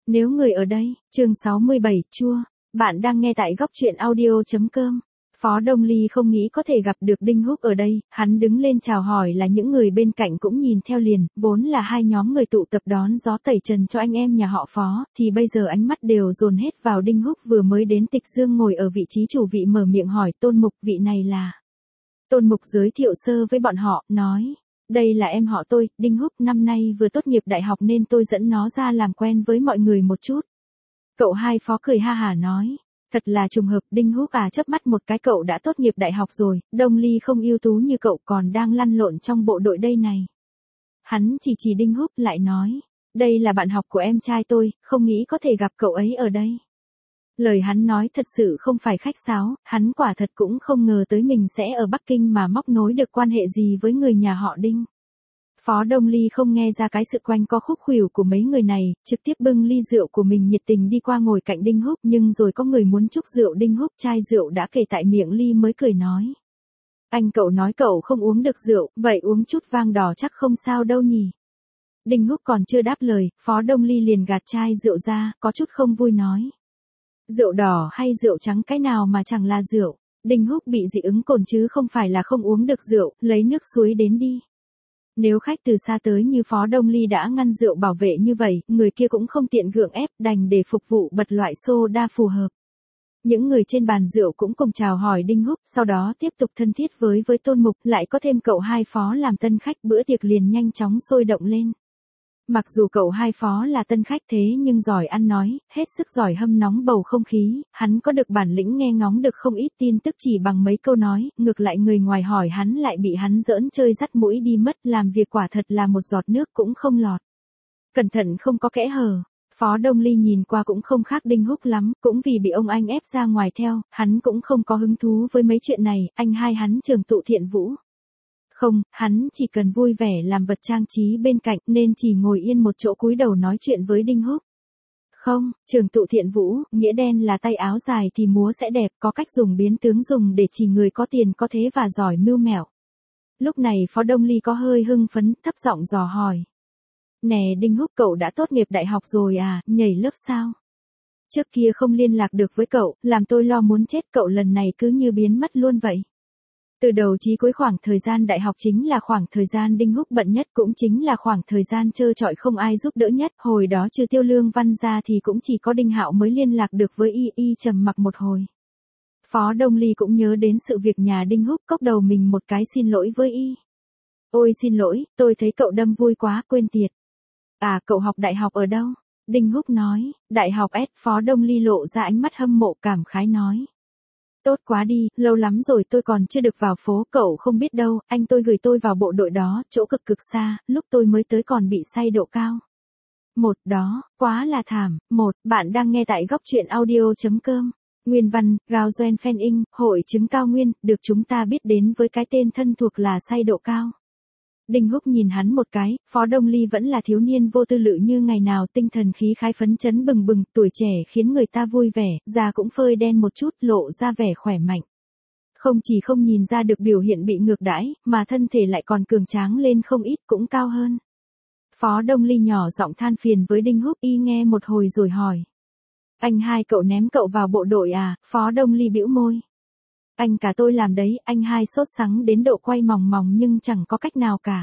Nếu người ở đây, chương 67, chua. Bạn đang nghe tại góc truyện audio.com. Phó Đông Ly không nghĩ có thể gặp được Đinh Húc ở đây, hắn đứng lên chào hỏi là những người bên cạnh cũng nhìn theo liền, vốn là hai nhóm người tụ tập đón gió tẩy trần cho anh em nhà họ Phó, thì bây giờ ánh mắt đều dồn hết vào Đinh Húc vừa mới đến Tịch Dương ngồi ở vị trí chủ vị mở miệng hỏi Tôn Mục, vị này là. Tôn Mục giới thiệu sơ với bọn họ, nói. Đây là em họ tôi, Đinh Húc, năm nay vừa tốt nghiệp đại học nên tôi dẫn nó ra làm quen với mọi người một chút. Cậu hai Phó cười ha hả nói. Thật là trùng hợp, Đinh Húc chớp mắt một cái, cậu đã tốt nghiệp đại học rồi, Đông Ly không ưu tú như cậu còn đang lăn lộn trong bộ đội đây này. Hắn chỉ Đinh Húc lại nói. Đây là bạn học của em trai tôi, không nghĩ có thể gặp cậu ấy ở đây. Lời hắn nói thật sự không phải khách sáo, hắn quả thật cũng không ngờ tới mình sẽ ở Bắc Kinh mà móc nối được quan hệ gì với người nhà họ Đinh. Phó Đông Ly không nghe ra cái sự quanh co khúc khuỷu của mấy người này, trực tiếp bưng ly rượu của mình nhiệt tình đi qua ngồi cạnh Đinh Húc, nhưng rồi có người muốn chúc rượu Đinh Húc, chai rượu đã kề tại miệng ly mới cười nói. Anh cậu nói cậu không uống được rượu, vậy uống chút vang đỏ chắc không sao đâu nhỉ. Đinh Húc còn chưa đáp lời, Phó Đông Ly liền gạt chai rượu ra, có chút không vui nói. Rượu đỏ hay rượu trắng cái nào mà chẳng là rượu. Đinh Húc bị dị ứng cồn chứ không phải là không uống được rượu, lấy nước suối đến đi. Nếu khách từ xa tới như Phó Đông Ly đã ngăn rượu bảo vệ như vậy, người kia cũng không tiện gượng ép, đành để phục vụ bật loại soda phù hợp. Những người trên bàn rượu cũng cùng chào hỏi Đinh Húc, sau đó tiếp tục thân thiết với Tôn Mục, lại có thêm cậu hai Phó làm tân khách, bữa tiệc liền nhanh chóng sôi động lên. Mặc dù cậu hai Phó là tân khách thế nhưng giỏi ăn nói, hết sức giỏi hâm nóng bầu không khí, hắn có được bản lĩnh nghe ngóng được không ít tin tức chỉ bằng mấy câu nói, ngược lại người ngoài hỏi hắn lại bị hắn giỡn chơi dắt mũi đi mất, làm việc quả thật là một giọt nước cũng không lọt. Cẩn thận không có kẽ hở. Phó Đông Ly nhìn qua cũng không khác Đinh Húc lắm, cũng vì bị ông anh ép ra ngoài theo, hắn cũng không có hứng thú với mấy chuyện này, anh hai hắn Trường Tụ Thiện Vũ. Không, hắn chỉ cần vui vẻ làm vật trang trí bên cạnh nên chỉ ngồi yên một chỗ cúi đầu nói chuyện với Đinh Húc. Không, Trường Tụ Thiện Vũ, nghĩa đen là tay áo dài thì múa sẽ đẹp, có cách dùng biến tướng dùng để chỉ người có tiền có thế và giỏi mưu mẹo. Lúc này Phó Đông Ly có hơi hưng phấn, thấp giọng dò hỏi. Nè Đinh Húc, cậu đã tốt nghiệp đại học rồi à, nhảy lớp sao? Trước kia không liên lạc được với cậu, làm tôi lo muốn chết, cậu lần này cứ như biến mất luôn vậy. Từ đầu chí cuối khoảng thời gian đại học chính là khoảng thời gian Đinh Húc bận nhất, cũng chính là khoảng thời gian trơ trọi không ai giúp đỡ nhất, hồi đó trừ Tiêu Lương Văn ra thì cũng chỉ có Đinh Hạo mới liên lạc được với y trầm mặc một hồi. Phó Đông Ly cũng nhớ đến sự việc nhà Đinh Húc, cốc đầu mình một cái xin lỗi với y. Ôi xin lỗi, tôi thấy cậu đâm vui quá, quên tiệt. À, cậu học đại học ở đâu? Đinh Húc nói, đại học S. Phó Đông Ly lộ ra ánh mắt hâm mộ cảm khái nói. Tốt quá đi, lâu lắm rồi tôi còn chưa được vào phố, cậu không biết đâu, anh tôi gửi tôi vào bộ đội đó, chỗ cực xa, lúc tôi mới tới còn bị say độ cao. Một đó, quá là thảm. Một, bạn đang nghe tại góc truyện audio.com. Nguyên văn, Gao Doen Phen In, hội chứng cao nguyên, được chúng ta biết đến với cái tên thân thuộc là say độ cao. Đinh Húc nhìn hắn một cái, Phó Đông Ly vẫn là thiếu niên vô tư lự như ngày nào, tinh thần khí khái phấn chấn bừng bừng, tuổi trẻ khiến người ta vui vẻ, da cũng phơi đen một chút, lộ ra vẻ khỏe mạnh. Không chỉ không nhìn ra được biểu hiện bị ngược đãi, mà thân thể lại còn cường tráng lên không ít, cũng cao hơn. Phó Đông Ly nhỏ giọng than phiền với Đinh Húc, y nghe một hồi rồi hỏi. Anh hai cậu ném cậu vào bộ đội à? Phó Đông Ly bĩu môi. Anh cả tôi làm đấy, anh hai sốt sắng đến độ quay mòng mòng nhưng chẳng có cách nào cả.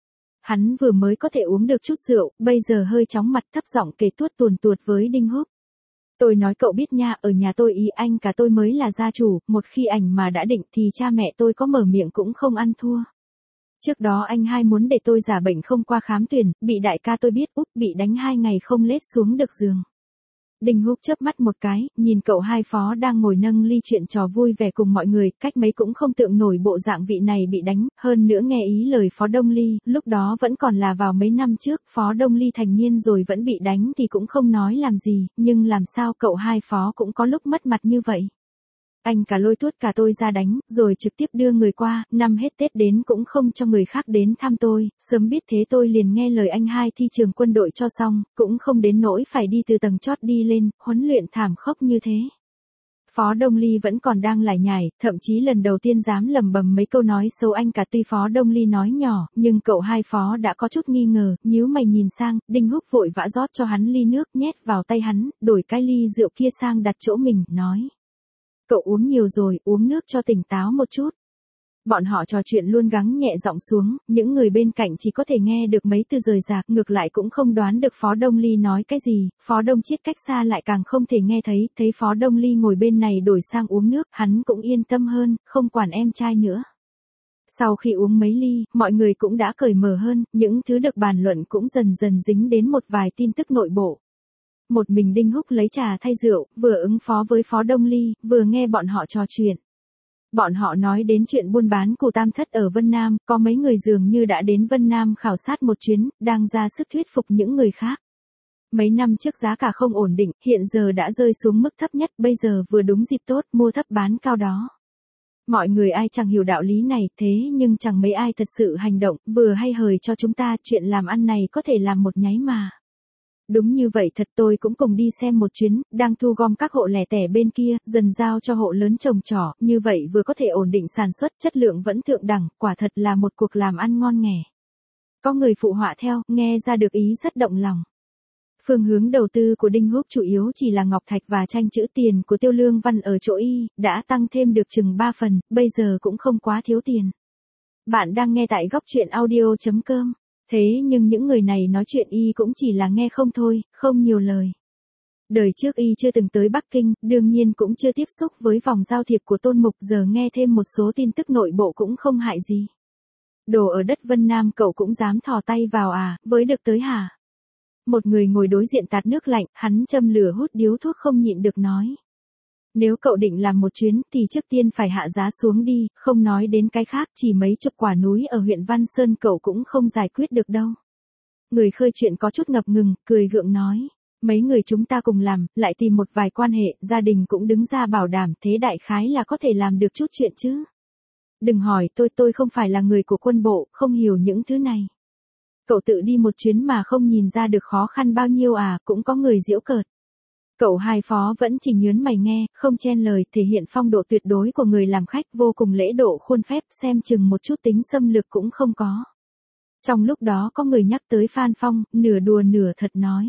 Hắn vừa mới có thể uống được chút rượu, bây giờ hơi chóng mặt, thấp giọng kể tuốt tuồn tuột với Đinh Húc. Tôi nói cậu biết nha, ở nhà tôi ý anh cả tôi mới là gia chủ, một khi ảnh mà đã định thì cha mẹ tôi có mở miệng cũng không ăn thua. Trước đó anh hai muốn để tôi giả bệnh không qua khám tuyển, bị đại ca tôi biết, úp, bị đánh 2 ngày không lết xuống được giường. Đinh Húc chớp mắt một cái, nhìn cậu hai Phó đang ngồi nâng ly chuyện trò vui vẻ cùng mọi người, cách mấy cũng không tượng nổi bộ dạng vị này bị đánh, hơn nữa nghe ý lời Phó Đông Ly, lúc đó vẫn còn là vào mấy năm trước, Phó Đông Ly thành niên rồi vẫn bị đánh thì cũng không nói làm gì, nhưng làm sao cậu hai Phó cũng có lúc mất mặt như vậy. Anh cả lôi tuốt cả tôi ra đánh, rồi trực tiếp đưa người qua, năm hết Tết đến cũng không cho người khác đến thăm tôi, sớm biết thế tôi liền nghe lời anh hai thi trường quân đội cho xong, cũng không đến nỗi phải đi từ tầng chót đi lên, huấn luyện thảm khốc như thế. Phó Đông Ly vẫn còn đang lải nhải, thậm chí lần đầu tiên dám lầm bầm mấy câu nói xấu anh cả. Tuy Phó Đông Ly nói nhỏ, nhưng cậu hai Phó đã có chút nghi ngờ, nhíu mày nhìn sang, Đinh Húc vội vã rót cho hắn ly nước, nhét vào tay hắn, đổi cái ly rượu kia sang đặt chỗ mình, nói. Cậu uống nhiều rồi, uống nước cho tỉnh táo một chút. Bọn họ trò chuyện luôn gắng nhẹ giọng xuống, những người bên cạnh chỉ có thể nghe được mấy từ rời rạc, ngược lại cũng không đoán được Phó Đông Ly nói cái gì. Phó Đông Chiết cách xa lại càng không thể nghe thấy, thấy Phó Đông Ly ngồi bên này đổi sang uống nước, hắn cũng yên tâm hơn, không quản em trai nữa. Sau khi uống mấy ly, mọi người cũng đã cởi mở hơn, những thứ được bàn luận cũng dần dần dính đến một vài tin tức nội bộ. Một mình Đinh Húc lấy trà thay rượu, vừa ứng phó với Phó Đông Ly, vừa nghe bọn họ trò chuyện. Bọn họ nói đến chuyện buôn bán củ tam thất ở Vân Nam, có mấy người dường như đã đến Vân Nam khảo sát một chuyến, đang ra sức thuyết phục những người khác. Mấy năm trước giá cả không ổn định, hiện giờ đã rơi xuống mức thấp nhất, bây giờ vừa đúng dịp tốt, mua thấp bán cao đó. Mọi người ai chẳng hiểu đạo lý này, thế nhưng chẳng mấy ai thật sự hành động, vừa hay hời cho chúng ta, chuyện làm ăn này có thể làm một nháy mà. Đúng như vậy thật, tôi cũng cùng đi xem một chuyến, đang thu gom các hộ lẻ tẻ bên kia, dần giao cho hộ lớn trồng trỏ, như vậy vừa có thể ổn định sản xuất, chất lượng vẫn thượng đẳng, quả thật là một cuộc làm ăn ngon nghẻ. Có người phụ họa theo, nghe ra được ý rất động lòng. Phương hướng đầu tư của Đinh Húc chủ yếu chỉ là ngọc thạch và tranh chữ. Tiền của Tiêu Lương Văn ở chỗ y, đã tăng thêm được chừng 3 phần, bây giờ cũng không quá thiếu tiền. Bạn đang nghe tại góc truyện audio.com. Thế nhưng những người này nói chuyện y cũng chỉ là nghe không thôi, không nhiều lời. Đời trước y chưa từng tới Bắc Kinh, đương nhiên cũng chưa tiếp xúc với vòng giao thiệp của Tôn Mục, giờ nghe thêm một số tin tức nội bộ cũng không hại gì. Đồ ở đất Vân Nam cậu cũng dám thò tay vào à, với được tới hả? Một người ngồi đối diện tạt nước lạnh, hắn châm lửa hút điếu thuốc không nhịn được nói. Nếu cậu định làm một chuyến thì trước tiên phải hạ giá xuống đi, không nói đến cái khác, chỉ mấy chục quả núi ở huyện Văn Sơn cậu cũng không giải quyết được đâu. Người khơi chuyện có chút ngập ngừng, cười gượng nói. Mấy người chúng ta cùng làm, lại tìm một vài quan hệ, gia đình cũng đứng ra bảo đảm, thế đại khái là có thể làm được chút chuyện chứ. Đừng hỏi tôi không phải là người của quân bộ, không hiểu những thứ này. Cậu tự đi một chuyến mà không nhìn ra được khó khăn bao nhiêu à, cũng có người giễu cợt. Cậu hai Phó vẫn chỉ nhớn mày nghe, không chen lời, thể hiện phong độ tuyệt đối của người làm khách, vô cùng lễ độ khuôn phép, xem chừng một chút tính xâm lược cũng không có. Trong lúc đó có người nhắc tới Phan Phong, nửa đùa nửa thật nói.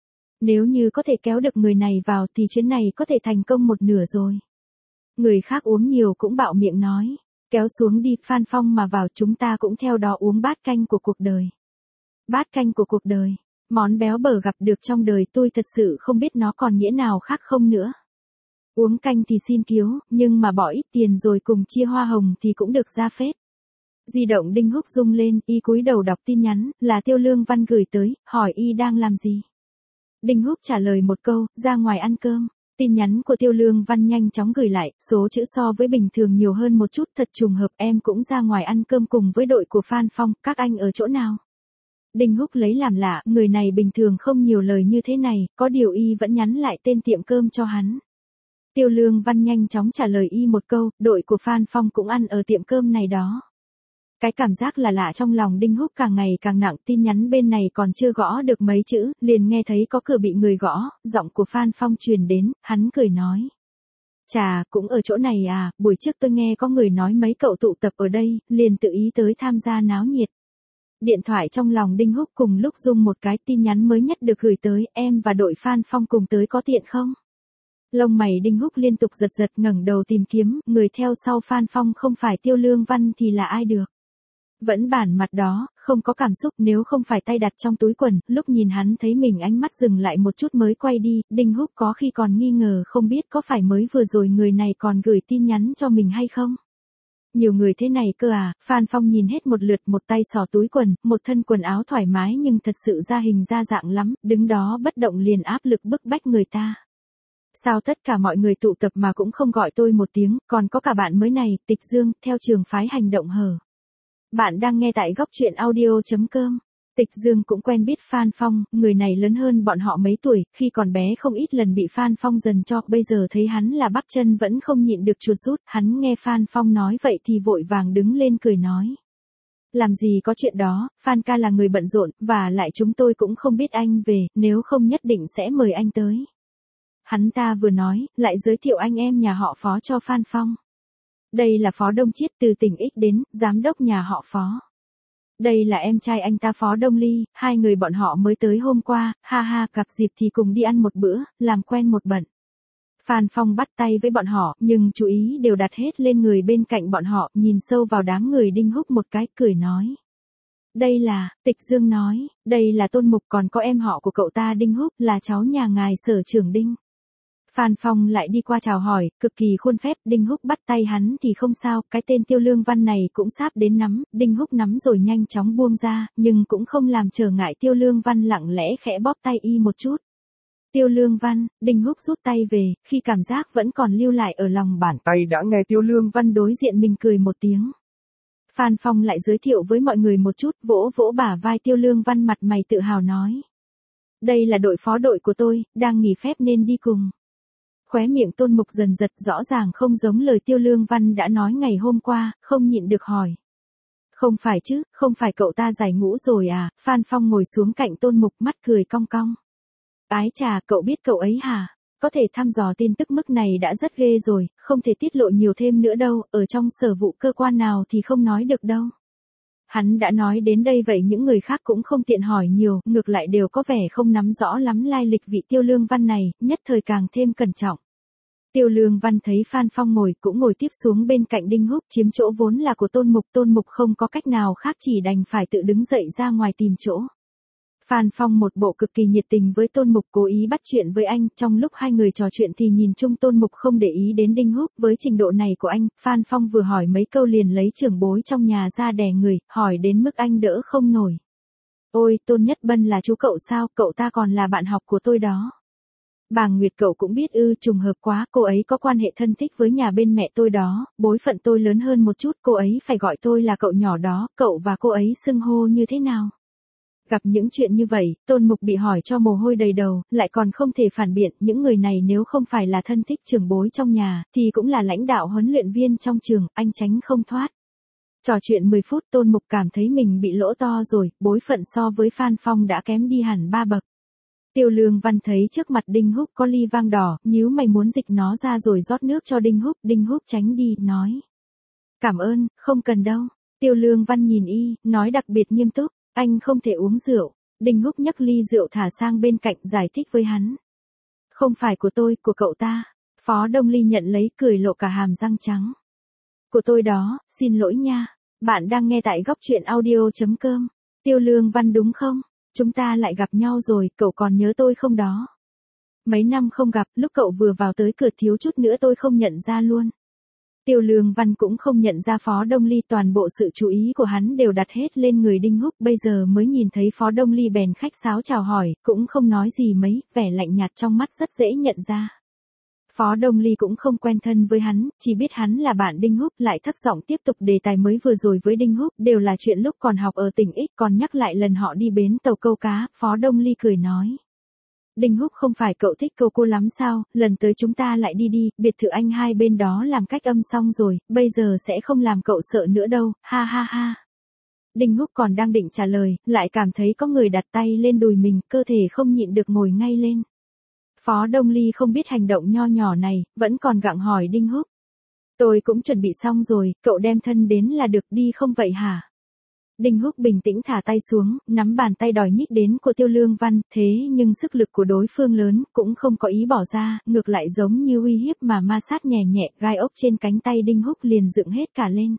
Nếu như có thể kéo được người này vào thì chuyến này có thể thành công một nửa rồi. Người khác uống nhiều cũng bạo miệng nói. Kéo xuống đi, Phan Phong mà vào chúng ta cũng theo đó uống bát canh của cuộc đời. Bát canh của cuộc đời. Món béo bở gặp được trong đời tôi thật sự không biết nó còn nghĩa nào khác không nữa. Uống canh thì xin kiếu, nhưng mà bỏ ít tiền rồi cùng chia hoa hồng thì cũng được ra phết. Di động Đinh Húc rung lên, y cúi đầu đọc tin nhắn, là Tiêu Lương Văn gửi tới, hỏi y đang làm gì. Đinh Húc trả lời một câu, ra ngoài ăn cơm. Tin nhắn của Tiêu Lương Văn nhanh chóng gửi lại, số chữ so với bình thường nhiều hơn một chút, thật trùng hợp, em cũng ra ngoài ăn cơm cùng với đội của Phan Phong, các anh ở chỗ nào? Đinh Húc lấy làm lạ, người này bình thường không nhiều lời như thế này, có điều y vẫn nhắn lại tên tiệm cơm cho hắn. Tiêu Lương Văn nhanh chóng trả lời y một câu, đội của Phan Phong cũng ăn ở tiệm cơm này đó. Cái cảm giác là lạ trong lòng Đinh Húc càng ngày càng nặng, tin nhắn bên này còn chưa gõ được mấy chữ, liền nghe thấy có cửa bị người gõ, giọng của Phan Phong truyền đến, hắn cười nói. Chà, cũng ở chỗ này à, buổi trước tôi nghe có người nói mấy cậu tụ tập ở đây, liền tự ý tới tham gia náo nhiệt. Điện thoại trong lòng Đinh Húc cùng lúc rung một cái, tin nhắn mới nhất được gửi tới, em và đội Phan Phong cùng tới có tiện không? Lông mày Đinh Húc liên tục giật giật, ngẩng đầu tìm kiếm, người theo sau Phan Phong không phải Tiêu Lương Văn thì là ai được? Vẫn bản mặt đó, không có cảm xúc, nếu không phải tay đặt trong túi quần, lúc nhìn hắn thấy mình ánh mắt dừng lại một chút mới quay đi, Đinh Húc có khi còn nghi ngờ không biết có phải mới vừa rồi người này còn gửi tin nhắn cho mình hay không. Nhiều người thế này cơ à, Phan Phong nhìn hết một lượt, một tay xỏ túi quần, một thân quần áo thoải mái nhưng thật sự ra hình ra dạng lắm, đứng đó bất động liền áp lực bức bách người ta. Sao tất cả mọi người tụ tập mà cũng không gọi tôi một tiếng, còn có cả bạn mới này, Tịch Dương, theo trường phái hành động hở. Bạn đang nghe tại góc truyện audio.com. Tịch Dương cũng quen biết Phan Phong, người này lớn hơn bọn họ mấy tuổi, khi còn bé không ít lần bị Phan Phong dần cho, bây giờ thấy hắn là bắp chân vẫn không nhịn được chuột rút, hắn nghe Phan Phong nói vậy thì vội vàng đứng lên cười nói. Làm gì có chuyện đó, Phan ca là người bận rộn, và lại chúng tôi cũng không biết anh về, nếu không nhất định sẽ mời anh tới. hắn ta vừa nói, lại giới thiệu anh em nhà họ Phó cho Phan Phong. Đây là Phó Đông Chiết từ tỉnh X đến, giám đốc nhà họ Phó. Đây là em trai anh ta Phó Đông Ly, hai người bọn họ mới tới hôm qua, ha ha, gặp dịp thì cùng đi ăn một bữa, làm quen một bận. Phan Phong bắt tay với bọn họ, nhưng chú ý đều đặt hết lên người bên cạnh bọn họ, nhìn sâu vào đám người Đinh Húc một cái, cười nói. Đây là, Tịch Dương nói, đây là Tôn Mục, còn có em họ của cậu ta Đinh Húc, là cháu nhà ngài Sở trưởng Đinh. Phan Phong lại đi qua chào hỏi, cực kỳ khuôn phép, Đinh Húc bắt tay hắn thì không sao, cái tên Tiêu Lương Văn này cũng sắp đến nắm, Đinh Húc nắm rồi nhanh chóng buông ra, nhưng cũng không làm trở ngại Tiêu Lương Văn, lặng lẽ khẽ bóp tay y một chút. Tiêu Lương Văn, Đinh Húc rút tay về, khi cảm giác vẫn còn lưu lại ở lòng bàn tay đã nghe Tiêu Lương Văn đối diện mình cười một tiếng. Phan Phong lại giới thiệu với mọi người một chút, vỗ vỗ bả vai Tiêu Lương Văn, mặt mày tự hào nói. Đây là đội phó đội của tôi, đang nghỉ phép nên đi cùng. Khóe miệng Tôn Mục dần giật, rõ ràng không giống lời Tiêu Lương Văn đã nói ngày hôm qua, không nhịn được hỏi. Không phải chứ, không phải cậu ta giải ngũ rồi à? Phan Phong ngồi xuống cạnh Tôn Mục, mắt cười cong cong. Ái chà, cậu biết cậu ấy hả? Có thể thăm dò tin tức mức này đã rất ghê rồi, không thể tiết lộ nhiều thêm nữa đâu, ở trong sở vụ cơ quan nào thì không nói được đâu. Hắn đã nói đến đây vậy những người khác cũng không tiện hỏi nhiều, ngược lại đều có vẻ không nắm rõ lắm lai lịch vị Tiêu Lương Văn này, nhất thời càng thêm cẩn trọng. Tiêu Lương Văn thấy Phan Phong ngồi cũng ngồi tiếp xuống bên cạnh Đinh Húc, chiếm chỗ vốn là của Tôn Mục không có cách nào khác chỉ đành phải tự đứng dậy ra ngoài tìm chỗ. Phan Phong một bộ cực kỳ nhiệt tình với Tôn Mục, cố ý bắt chuyện với anh, trong lúc hai người trò chuyện thì nhìn chung Tôn Mục không để ý đến Đinh Húc, với trình độ này của anh, Phan Phong vừa hỏi mấy câu liền lấy trưởng bối trong nhà ra đè người, hỏi đến mức anh đỡ không nổi. Ôi, Tôn Nhất Bân là chú cậu sao, cậu ta còn là bạn học của tôi đó. Bà Nguyệt cậu cũng biết ư, trùng hợp quá, cô ấy có quan hệ thân thích với nhà bên mẹ tôi đó, bối phận tôi lớn hơn một chút, cô ấy phải gọi tôi là cậu nhỏ đó, cậu và cô ấy xưng hô như thế nào? Gặp những chuyện như vậy, Tôn Mục bị hỏi cho mồ hôi đầy đầu, lại còn không thể phản biện, những người này nếu không phải là thân thích trưởng bối trong nhà, thì cũng là lãnh đạo huấn luyện viên trong trường, anh tránh không thoát. Trò chuyện 10 phút Tôn Mục cảm thấy mình bị lỗ to rồi, bối phận so với Phan Phong đã kém đi hẳn 3 bậc. Tiêu Lương Văn thấy trước mặt Đinh Húc có ly vang đỏ, nhíu mày muốn dịch nó ra rồi rót nước cho Đinh Húc tránh đi, nói. Cảm ơn, không cần đâu. Tiêu Lương Văn nhìn y, nói đặc biệt nghiêm túc. Anh không thể uống rượu. Đinh Húc nhấc ly rượu thả sang bên cạnh, giải thích với hắn. Không phải của tôi, của cậu ta. Phó Đông Ly nhận lấy, cười lộ cả hàm răng trắng. Của tôi đó, xin lỗi nha. Bạn đang nghe tại góc truyện audio.com. Tiêu Lương Văn đúng không? Chúng ta lại gặp nhau rồi, cậu còn nhớ tôi không đó? Mấy năm không gặp, lúc cậu vừa vào tới cửa thiếu chút nữa tôi không nhận ra luôn. Tiêu Lương Văn cũng không nhận ra Phó Đông Ly, toàn bộ sự chú ý của hắn đều đặt hết lên người Đinh Húc, bây giờ mới nhìn thấy Phó Đông Ly bèn khách sáo chào hỏi, cũng không nói gì mấy, vẻ lạnh nhạt trong mắt rất dễ nhận ra. Phó Đông Ly cũng không quen thân với hắn, chỉ biết hắn là bạn Đinh Húc, lại thấp giọng tiếp tục đề tài mới vừa rồi với Đinh Húc, đều là chuyện lúc còn học ở tỉnh X, còn nhắc lại lần họ đi bến tàu câu cá, Phó Đông Ly cười nói. Đinh Húc không phải cậu thích câu cô lắm sao, lần tới chúng ta lại đi, biệt thự anh hai bên đó làm cách âm xong rồi, bây giờ sẽ không làm cậu sợ nữa đâu, ha ha ha. Đinh Húc còn đang định trả lời, lại cảm thấy có người đặt tay lên đùi mình, cơ thể không nhịn được ngồi ngay lên. Phó Đông Ly không biết hành động nho nhỏ này, vẫn còn gặng hỏi Đinh Húc. Tôi cũng chuẩn bị xong rồi, cậu đem thân đến là được, đi không vậy hả? Đinh Húc bình tĩnh thả tay xuống, nắm bàn tay đòi nhích đến của Tiêu Lương Văn, thế nhưng sức lực của đối phương lớn, cũng không có ý bỏ ra, ngược lại giống như uy hiếp mà ma sát nhẹ nhẹ, gai ốc trên cánh tay Đinh Húc liền dựng hết cả lên.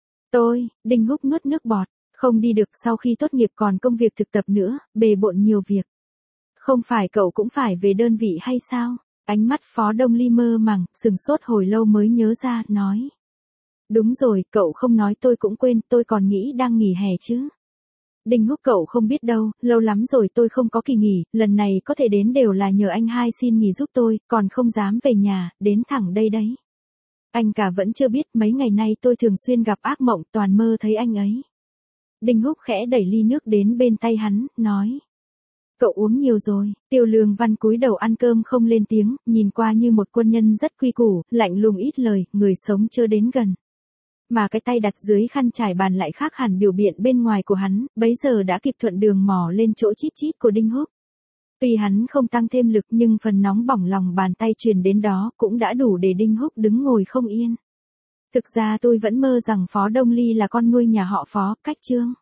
Đinh Húc nuốt nước bọt, không đi được, sau khi tốt nghiệp còn công việc thực tập nữa, bề bộn nhiều việc. Không phải cậu cũng phải về đơn vị hay sao? Ánh mắt Phó Đông Ly mơ màng, sừng sốt hồi lâu mới nhớ ra, nói. Đúng rồi, cậu không nói tôi cũng quên, tôi còn nghĩ đang nghỉ hè chứ. Đinh Húc cậu không biết đâu, lâu lắm rồi tôi không có kỳ nghỉ, lần này có thể đến đều là nhờ anh hai xin nghỉ giúp tôi, còn không dám về nhà, đến thẳng đây đấy. Anh cả vẫn chưa biết, mấy ngày nay tôi thường xuyên gặp ác mộng, toàn mơ thấy anh ấy. Đinh Húc khẽ đẩy ly nước đến bên tay hắn, nói. Cậu uống nhiều rồi. Tiêu Lương Văn cúi đầu ăn cơm không lên tiếng, nhìn qua như một quân nhân rất quy củ, lạnh lùng ít lời, người sống chưa đến gần. Mà cái tay đặt dưới khăn trải bàn lại khác hẳn biểu biện bên ngoài của hắn, bấy giờ đã kịp thuận đường mò lên chỗ chít chít của Đinh Húc. Tuy hắn không tăng thêm lực nhưng phần nóng bỏng lòng bàn tay truyền đến đó cũng đã đủ để Đinh Húc đứng ngồi không yên. Thực ra tôi vẫn mơ rằng Phó Đông Ly là con nuôi nhà họ Phó, cách Trương.